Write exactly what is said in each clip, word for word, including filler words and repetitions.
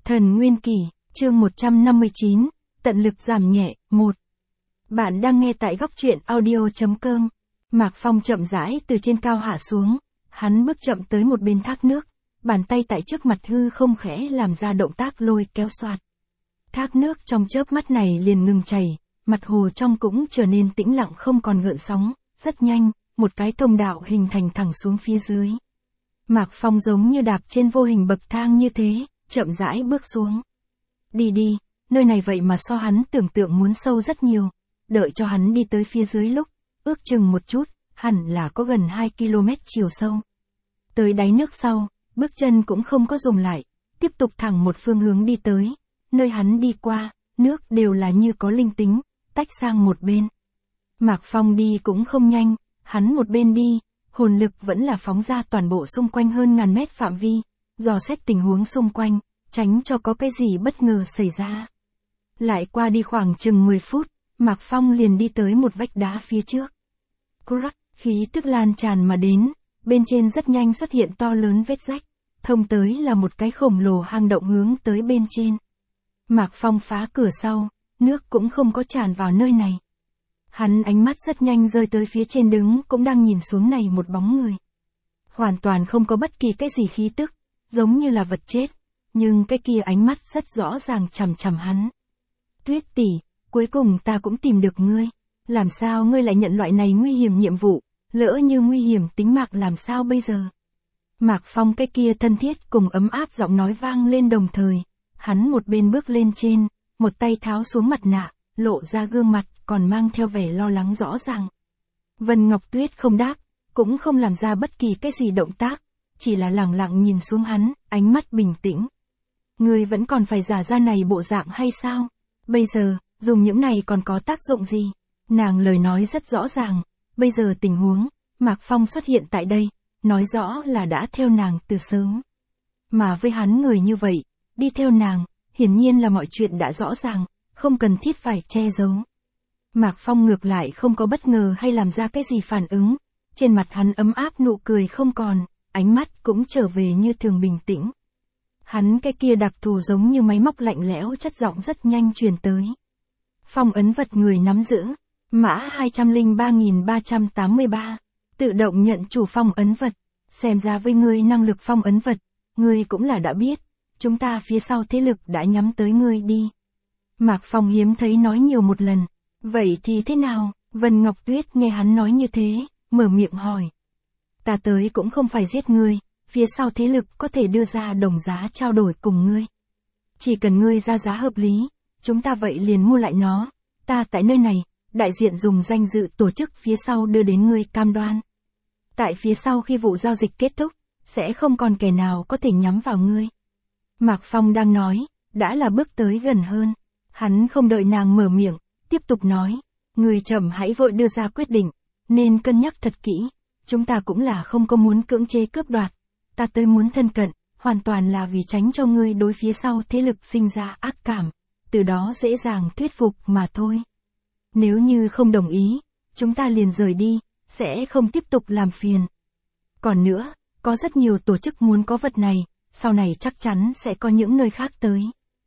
Thần Nguyên Kỷ, chương một trăm năm mươi chín, tận lực giảm nhẹ, một. Bạn đang nghe tại góc truyện audio chấm com. Mạc Phong chậm rãi từ trên cao hạ xuống, hắn bước chậm tới một bên thác nước, bàn tay tại trước mặt hư không khẽ làm ra động tác lôi kéo xoạt. Thác nước trong chớp mắt này liền ngừng chảy, mặt hồ trong cũng trở nên tĩnh lặng không còn gợn sóng, rất nhanh, một cái thông đạo hình thành thẳng xuống phía dưới. Mạc Phong giống như đạp trên vô hình bậc thang như thế, chậm rãi bước xuống. Đi đi, nơi này vậy mà so hắn tưởng tượng muốn sâu rất nhiều, đợi cho hắn đi tới phía dưới lúc, ước chừng một chút, hẳn là có gần hai ki lô mét chiều sâu. Tới đáy nước sau, bước chân cũng không có dừng lại, tiếp tục thẳng một phương hướng đi tới, nơi hắn đi qua, nước đều là như có linh tính, tách sang một bên. Mạc Phong đi cũng không nhanh, hắn một bên đi, hồn lực vẫn là phóng ra toàn bộ xung quanh hơn ngàn mét phạm vi, dò xét tình huống xung quanh, tránh cho có cái gì bất ngờ xảy ra. Lại qua đi khoảng chừng mười phút, Mạc Phong liền đi tới một vách đá phía trước. Crack, khí tức lan tràn mà đến, bên trên rất nhanh xuất hiện to lớn vết rách, thông tới là một cái khổng lồ hang động hướng tới bên trên. Mạc Phong phá cửa sau, nước cũng không có tràn vào nơi này. Hắn ánh mắt rất nhanh rơi tới phía trên đứng cũng đang nhìn xuống này một bóng người. Hoàn toàn không có bất kỳ cái gì khí tức, giống như là vật chết, nhưng cái kia ánh mắt rất rõ ràng chằm chằm hắn. Tuyết tỷ, cuối cùng ta cũng tìm được ngươi, làm sao ngươi lại nhận loại này nguy hiểm nhiệm vụ, lỡ như nguy hiểm tính mạng làm sao bây giờ? Mạc Phong cái kia thân thiết cùng ấm áp giọng nói vang lên đồng thời, hắn một bên bước lên trên, một tay tháo xuống mặt nạ, lộ ra gương mặt còn mang theo vẻ lo lắng rõ ràng. Vân Ngọc Tuyết không đáp, cũng không làm ra bất kỳ cái gì động tác, chỉ là lặng lặng nhìn xuống hắn, ánh mắt bình tĩnh. Ngươi vẫn còn phải giả ra này bộ dạng hay sao? Bây giờ, dùng những này còn có tác dụng gì? Nàng lời nói rất rõ ràng, bây giờ tình huống, Mạc Phong xuất hiện tại đây, nói rõ là đã theo nàng từ sớm. Mà với hắn người như vậy, đi theo nàng, hiển nhiên là mọi chuyện đã rõ ràng, không cần thiết phải che giấu. Mạc Phong ngược lại không có bất ngờ hay làm ra cái gì phản ứng, trên mặt hắn ấm áp nụ cười không còn, ánh mắt cũng trở về như thường bình tĩnh. Hắn cái kia đặc thù giống như máy móc lạnh lẽo chất giọng rất nhanh truyền tới. Phong ấn vật người nắm giữ, mã hai không ba ba tám ba, tự động nhận chủ phong ấn vật, xem ra với ngươi năng lực phong ấn vật, ngươi cũng là đã biết, chúng ta phía sau thế lực đã nhắm tới ngươi đi. Mạc Phong hiếm thấy nói nhiều một lần, vậy thì thế nào? Vân Ngọc Tuyết nghe hắn nói như thế, mở miệng hỏi. Ta tới cũng không phải giết ngươi, phía sau thế lực có thể đưa ra đồng giá trao đổi cùng ngươi. Chỉ cần ngươi ra giá hợp lý, chúng ta vậy liền mua lại nó, ta tại nơi này, đại diện dùng danh dự tổ chức phía sau đưa đến ngươi cam đoan. Tại phía sau khi vụ giao dịch kết thúc, sẽ không còn kẻ nào có thể nhắm vào ngươi. Mạc Phong đang nói, đã là bước tới gần hơn, hắn không đợi nàng mở miệng, tiếp tục nói, ngươi chậm hãy vội đưa ra quyết định, nên cân nhắc thật kỹ, chúng ta cũng là không có muốn cưỡng chế cướp đoạt, ta tới muốn thân cận, hoàn toàn là vì tránh cho ngươi đối phía sau thế lực sinh ra ác cảm, từ đó dễ dàng thuyết phục mà thôi. Nếu như không đồng ý, chúng ta liền rời đi, sẽ không tiếp tục làm phiền. Còn nữa, có rất nhiều tổ chức muốn có vật này, sau này chắc chắn sẽ có những nơi khác tới.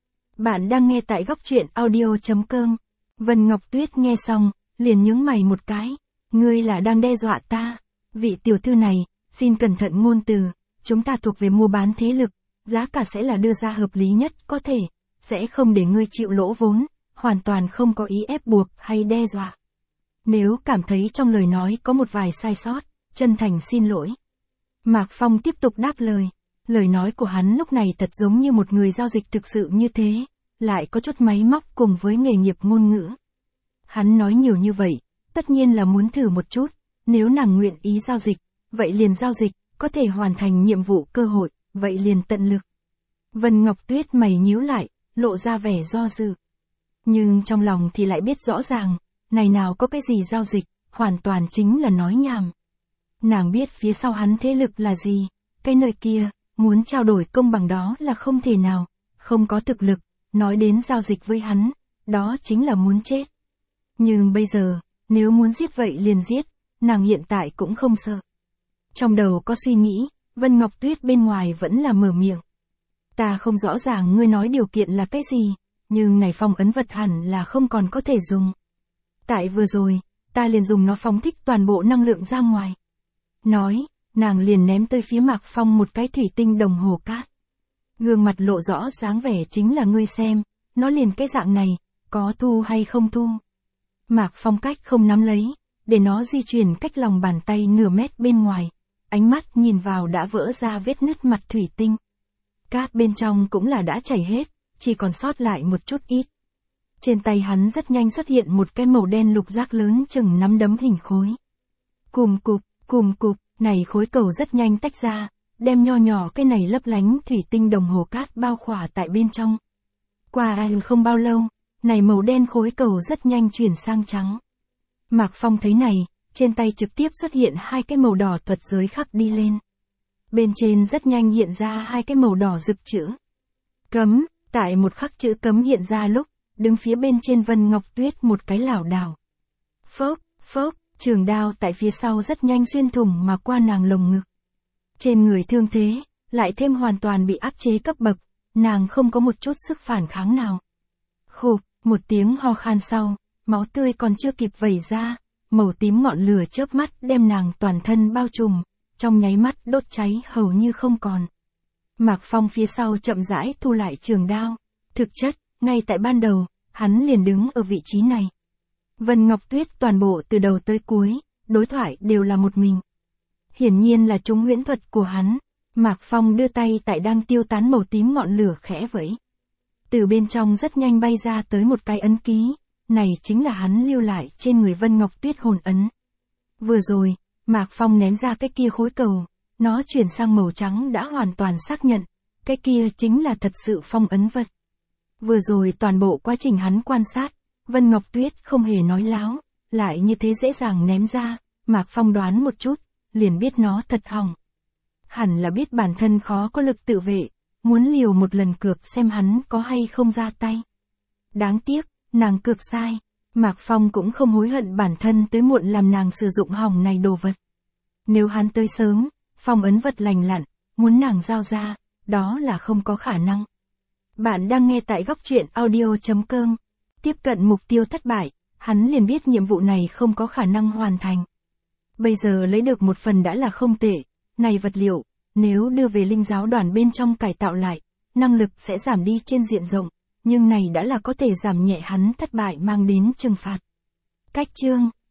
Bạn đang nghe tại góc truyện audio chấm com. Vân Ngọc Tuyết nghe xong, liền nhướng mày một cái. Ngươi là đang đe dọa ta. Vị tiểu thư này, xin cẩn thận ngôn từ. Chúng ta thuộc về mua bán thế lực, giá cả sẽ là đưa ra hợp lý nhất có thể. Sẽ không để ngươi chịu lỗ vốn, hoàn toàn không có ý ép buộc hay đe dọa. Nếu cảm thấy trong lời nói có một vài sai sót, chân thành xin lỗi. Mạc Phong tiếp tục đáp lời. Lời nói của hắn lúc này thật giống như một người giao dịch thực sự như thế, lại có chút máy móc cùng với nghề nghiệp ngôn ngữ. Hắn nói nhiều như vậy, tất nhiên là muốn thử một chút, nếu nàng nguyện ý giao dịch, vậy liền giao dịch, có thể hoàn thành nhiệm vụ cơ hội, vậy liền tận lực. Vân Ngọc Tuyết mày nhíu lại, lộ ra vẻ do dự. Nhưng trong lòng thì lại biết rõ ràng, này nào có cái gì giao dịch, hoàn toàn chính là nói nhảm. Nàng biết phía sau hắn thế lực là gì, cái nơi kia, muốn trao đổi công bằng đó là không thể nào, không có thực lực, nói đến giao dịch với hắn, đó chính là muốn chết. Nhưng bây giờ, nếu muốn giết vậy liền giết, nàng hiện tại cũng không sợ. Trong đầu có suy nghĩ, Vân Ngọc Tuyết bên ngoài vẫn là mở miệng. Ta không rõ ràng ngươi nói điều kiện là cái gì, nhưng này phong ấn vật hẳn là không còn có thể dùng. Tại vừa rồi, ta liền dùng nó phóng thích toàn bộ năng lượng ra ngoài. Nói, nàng liền ném tới phía Mạc Phong một cái thủy tinh đồng hồ cát. Gương mặt lộ rõ dáng vẻ chính là ngươi xem, nó liền cái dạng này, có thu hay không thu. Mạc Phong cách không nắm lấy, để nó di chuyển cách lòng bàn tay nửa mét bên ngoài, ánh mắt nhìn vào đã vỡ ra vết nứt mặt thủy tinh. Cát bên trong cũng là đã chảy hết, chỉ còn sót lại một chút ít. Trên tay hắn rất nhanh xuất hiện một cái màu đen lục giác lớn chừng nắm đấm hình khối. Cùm cục, cùm cục, này khối cầu rất nhanh tách ra, đem nho nhỏ cái này lấp lánh thủy tinh đồng hồ cát bao khỏa tại bên trong. Qua không bao lâu, này màu đen khối cầu rất nhanh chuyển sang trắng. Mạc Phong thấy này, trên tay trực tiếp xuất hiện hai cái màu đỏ thuật giới khắc đi lên. Bên trên rất nhanh hiện ra hai cái màu đỏ rực chữ. Cấm, tại một khắc chữ cấm hiện ra lúc, đứng phía bên trên Vân Ngọc Tuyết một cái lảo đảo. Phốc, phốc, trường đao tại phía sau rất nhanh xuyên thủng mà qua nàng lồng ngực. Trên người thương thế, lại thêm hoàn toàn bị áp chế cấp bậc, nàng không có một chút sức phản kháng nào. Khục, một tiếng ho khan sau, máu tươi còn chưa kịp vẩy ra, màu tím ngọn lửa chớp mắt đem nàng toàn thân bao trùm, trong nháy mắt đốt cháy hầu như không còn. Mạc Phong phía sau chậm rãi thu lại trường đao. Thực chất, ngay tại ban đầu, hắn liền đứng ở vị trí này. Vân Ngọc Tuyết toàn bộ từ đầu tới cuối, đối thoại đều là một mình. Hiển nhiên là chúng huyễn thuật của hắn. Mạc Phong đưa tay tại đang tiêu tán màu tím ngọn lửa khẽ vẫy. Từ bên trong rất nhanh bay ra tới một cái ấn ký, này chính là hắn lưu lại trên người Vân Ngọc Tuyết hồn ấn. Vừa rồi, Mạc Phong ném ra cái kia khối cầu, nó chuyển sang màu trắng đã hoàn toàn xác nhận, cái kia chính là thật sự phong ấn vật. Vừa rồi toàn bộ quá trình hắn quan sát, Vân Ngọc Tuyết không hề nói láo, lại như thế dễ dàng ném ra, Mạc Phong đoán một chút, liền biết nó thật hỏng. Hẳn là biết bản thân khó có lực tự vệ, muốn liều một lần cược xem hắn có hay không ra tay. Đáng tiếc, nàng cược sai, Mạc Phong cũng không hối hận bản thân tới muộn làm nàng sử dụng hỏng này đồ vật. Nếu hắn tới sớm, phong ấn vật lành lặn, muốn nàng giao ra, đó là không có khả năng. Bạn đang nghe tại góc truyện audio chấm com. Tiếp cận mục tiêu thất bại, hắn liền biết nhiệm vụ này không có khả năng hoàn thành. Bây giờ lấy được một phần đã là không tệ, này vật liệu, nếu đưa về linh giáo đoàn bên trong cải tạo lại, năng lực sẽ giảm đi trên diện rộng, nhưng này đã là có thể giảm nhẹ hắn thất bại mang đến trừng phạt. Cách chương